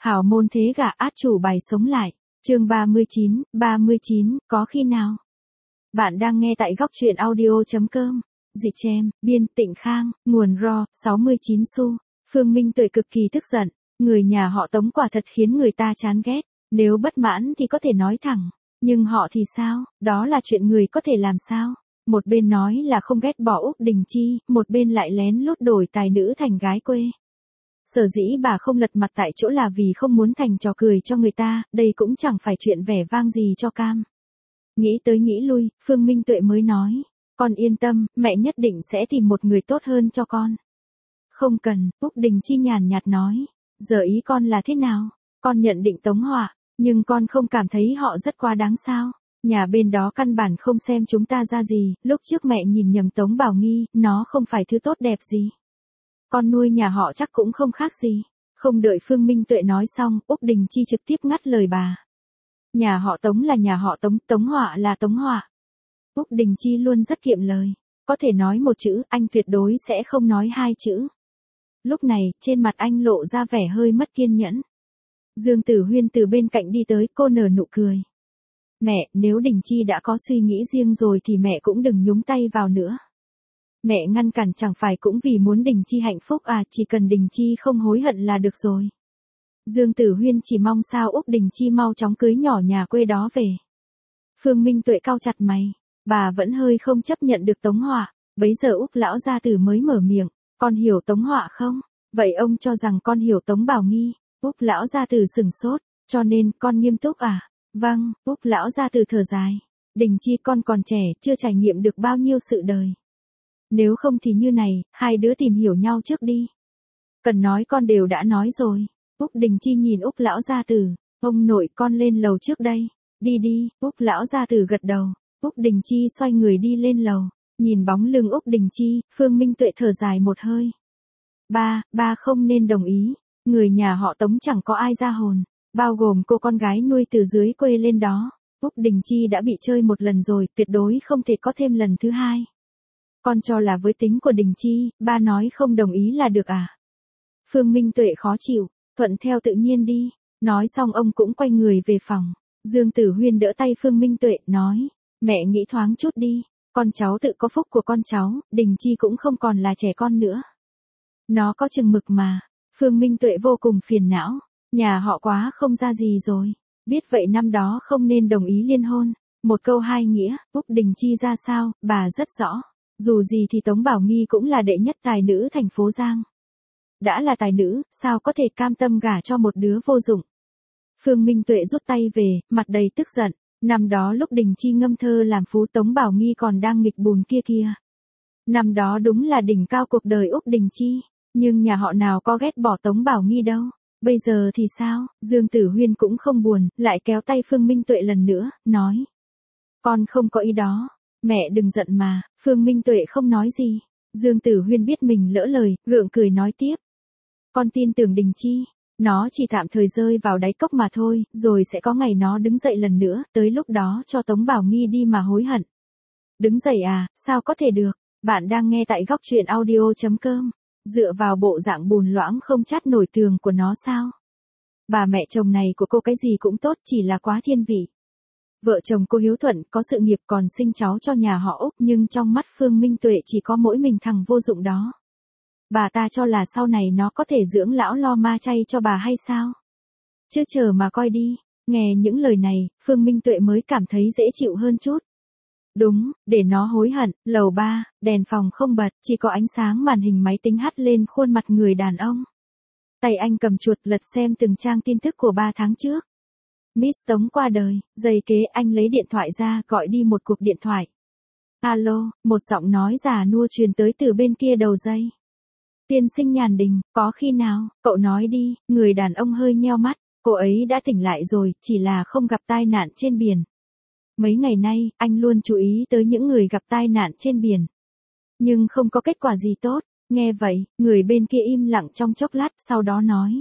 Hảo môn thế gả át chủ bài sống lại. Chương 39, có khi nào? Bạn đang nghe tại góc truyện audio.com. Dịch Chem, biên Tịnh Khang, nguồn RAW, 69 xu. Phương Minh Tuệ cực kỳ tức giận. Người nhà họ Tống quả thật khiến người ta chán ghét. Nếu bất mãn thì có thể nói thẳng. Nhưng họ thì sao? Đó là chuyện người có thể làm sao? Một bên nói là không ghét bỏ Úc Đình Chi, một bên lại lén lút đổi tài nữ thành gái quê. Sở dĩ bà không lật mặt tại chỗ là vì không muốn thành trò cười cho người ta, đây cũng chẳng phải chuyện vẻ vang gì cho cam. Nghĩ tới nghĩ lui, Phương Minh Tuệ mới nói, con yên tâm, mẹ nhất định sẽ tìm một người tốt hơn cho con. Không cần, Úc Đình Chi nhàn nhạt nói, giờ ý con là thế nào? Con nhận định Tống Họa, nhưng con không cảm thấy họ rất quá đáng sao? Nhà bên đó căn bản không xem chúng ta ra gì, lúc trước mẹ nhìn nhầm Tống Bảo Nghi, nó không phải thứ tốt đẹp gì. Con nuôi nhà họ chắc cũng không khác gì. Không đợi Phương Minh Tuệ nói xong, Úc Đình Chi trực tiếp ngắt lời bà. Nhà họ Tống là nhà họ Tống, Tống Họa là Tống Họa. Úc Đình Chi luôn rất kiệm lời. Có thể nói một chữ, anh tuyệt đối sẽ không nói hai chữ. Lúc này, trên mặt anh lộ ra vẻ hơi mất kiên nhẫn. Dương Tử Huyên từ bên cạnh đi tới, cô nở nụ cười. Mẹ, nếu Đình Chi đã có suy nghĩ riêng rồi thì mẹ cũng đừng nhúng tay vào nữa. Mẹ ngăn cản chẳng phải cũng vì muốn Đình Chi hạnh phúc à, chỉ cần Đình Chi không hối hận là được rồi. Dương Tử Huyên chỉ mong sao Úc Đình Chi mau chóng cưới nhỏ nhà quê đó về. Phương Minh Tuệ cau chặt mày, bà vẫn hơi không chấp nhận được Tống Họa, bấy giờ Úc lão gia tử mới mở miệng, con hiểu Tống Họa không? Vậy ông cho rằng con hiểu Tống Bảo Nghi? Úc lão gia tử sừng sốt, cho nên con nghiêm túc à? Vâng, Úc lão gia tử thở dài, Đình Chi con còn trẻ, chưa trải nghiệm được bao nhiêu sự đời. Nếu không thì như này, hai đứa tìm hiểu nhau trước đi. Cần nói con đều đã nói rồi. Úc Đình Chi nhìn Úc lão gia tử, ông nội con lên lầu trước đây. Đi đi, Úc lão gia tử gật đầu. Úc Đình Chi xoay người đi lên lầu, nhìn bóng lưng Úc Đình Chi, Phương Minh Tuệ thở dài một hơi. Ba không nên đồng ý, người nhà họ Tống chẳng có ai ra hồn, bao gồm cô con gái nuôi từ dưới quê lên đó. Úc Đình Chi đã bị chơi một lần rồi, tuyệt đối không thể có thêm lần thứ hai. Con cho là với tính của Đình Chi, ba nói không đồng ý là được à? Phương Minh Tuệ khó chịu, thuận theo tự nhiên đi. Nói xong ông cũng quay người về phòng. Dương Tử Huyên đỡ tay Phương Minh Tuệ, nói, mẹ nghĩ thoáng chút đi, con cháu tự có phúc của con cháu, Đình Chi cũng không còn là trẻ con nữa. Nó có chừng mực mà. Phương Minh Tuệ vô cùng phiền não, nhà họ quá không ra gì rồi. Biết vậy năm đó không nên đồng ý liên hôn. Một câu hai nghĩa, Úc Đình Chi ra sao, bà rất rõ. Dù gì thì Tống Bảo Nghi cũng là đệ nhất tài nữ thành phố Giang. Đã là tài nữ, sao có thể cam tâm gả cho một đứa vô dụng. Phương Minh Tuệ rút tay về, mặt đầy tức giận. Năm đó lúc Đình Chi ngâm thơ làm phú Tống Bảo Nghi còn đang nghịch bùn kia. Năm đó đúng là đỉnh cao cuộc đời Úc Đình Chi. Nhưng nhà họ nào có ghét bỏ Tống Bảo Nghi đâu. Bây giờ thì sao? Dương Tử Huyên cũng không buồn, lại kéo tay Phương Minh Tuệ lần nữa, nói. Con không có ý đó. Mẹ đừng giận mà, Phương Minh Tuệ không nói gì. Dương Tử Huyên biết mình lỡ lời, gượng cười nói tiếp. Con tin tưởng Đình Chi, nó chỉ tạm thời rơi vào đáy cốc mà thôi, rồi sẽ có ngày nó đứng dậy lần nữa, tới lúc đó cho Tống Bảo Nghi đi mà hối hận. Đứng dậy à, sao có thể được, bạn đang nghe tại góc truyện audio.com, dựa vào bộ dạng bùn loãng không chát nổi tường của nó sao? Bà mẹ chồng này của cô cái gì cũng tốt, chỉ là quá thiên vị. Vợ chồng cô hiếu thuận, có sự nghiệp còn sinh cháu cho nhà họ Úc, nhưng trong mắt Phương Minh Tuệ chỉ có mỗi mình thằng vô dụng đó. Bà ta cho là sau này nó có thể dưỡng lão lo ma chay cho bà hay sao? Chứ chờ mà coi đi. Nghe những lời này, Phương Minh Tuệ mới cảm thấy dễ chịu hơn chút. Đúng, để nó hối hận. Lầu 3, đèn phòng không bật, chỉ có ánh sáng màn hình máy tính hắt lên khuôn mặt người đàn ông. Tay anh cầm chuột lật xem từng trang tin tức của 3 tháng trước. Miss Tống qua đời, giây kế anh lấy điện thoại ra, gọi đi một cuộc điện thoại. Alo, một giọng nói già nua truyền tới từ bên kia đầu dây. Tiên sinh Nhàn Đình, có khi nào, cậu nói đi. Người đàn ông hơi nheo mắt, cô ấy đã tỉnh lại rồi, chỉ là không gặp tai nạn trên biển. Mấy ngày nay, anh luôn chú ý tới những người gặp tai nạn trên biển. Nhưng không có kết quả gì tốt. Nghe vậy, người bên kia im lặng trong chốc lát, sau đó nói.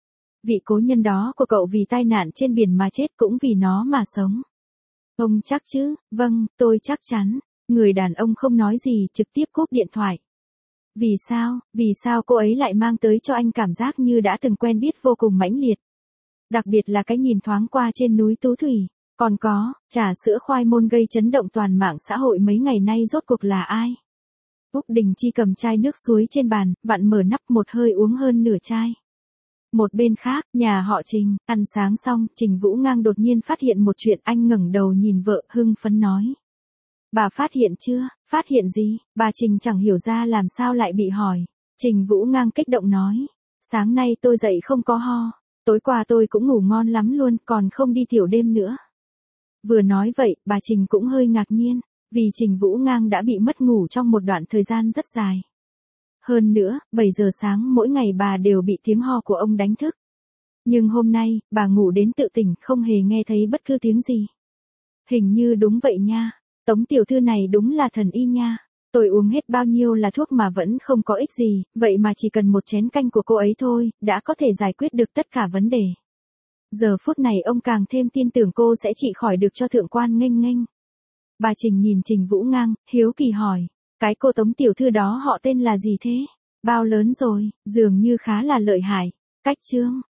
Vị cố nhân đó của cậu vì tai nạn trên biển mà chết, cũng vì nó mà sống. Ông chắc chứ? Vâng, tôi chắc chắn. Người đàn ông không nói gì, trực tiếp cúp điện thoại. Vì sao cô ấy lại mang tới cho anh cảm giác như đã từng quen biết vô cùng mãnh liệt? Đặc biệt là cái nhìn thoáng qua trên núi Tú Thủy. Còn có, trà sữa khoai môn gây chấn động toàn mạng xã hội mấy ngày nay rốt cuộc là ai? Úc Đình Chi cầm chai nước suối trên bàn, vặn mở nắp một hơi uống hơn nửa chai. Một bên khác, nhà họ Trình, ăn sáng xong, Trình Vũ Ngang đột nhiên phát hiện một chuyện. Anh ngẩng đầu nhìn vợ, hưng phấn nói. Bà phát hiện chưa? Phát hiện gì? Bà Trình chẳng hiểu ra làm sao lại bị hỏi. Trình Vũ Ngang kích động nói. Sáng nay tôi dậy không có ho. Tối qua tôi cũng ngủ ngon lắm luôn, còn không đi tiểu đêm nữa. Vừa nói vậy, bà Trình cũng hơi ngạc nhiên, vì Trình Vũ Ngang đã bị mất ngủ trong một đoạn thời gian rất dài. Hơn nữa, 7 giờ sáng mỗi ngày bà đều bị tiếng ho của ông đánh thức. Nhưng hôm nay, bà ngủ đến tự tỉnh, không hề nghe thấy bất cứ tiếng gì. Hình như đúng vậy nha. Tống tiểu thư này đúng là thần y nha. Tôi uống hết bao nhiêu là thuốc mà vẫn không có ích gì, vậy mà chỉ cần một chén canh của cô ấy thôi, đã có thể giải quyết được tất cả vấn đề. Giờ phút này ông càng thêm tin tưởng cô sẽ trị khỏi được cho thượng quan nghênh nghênh. Bà Trình nhìn Trình Vũ Ngang, hiếu kỳ hỏi. Cái cô Tống tiểu thư đó họ tên là gì thế? Bao lớn rồi, dường như khá là lợi hại. Cách Trương,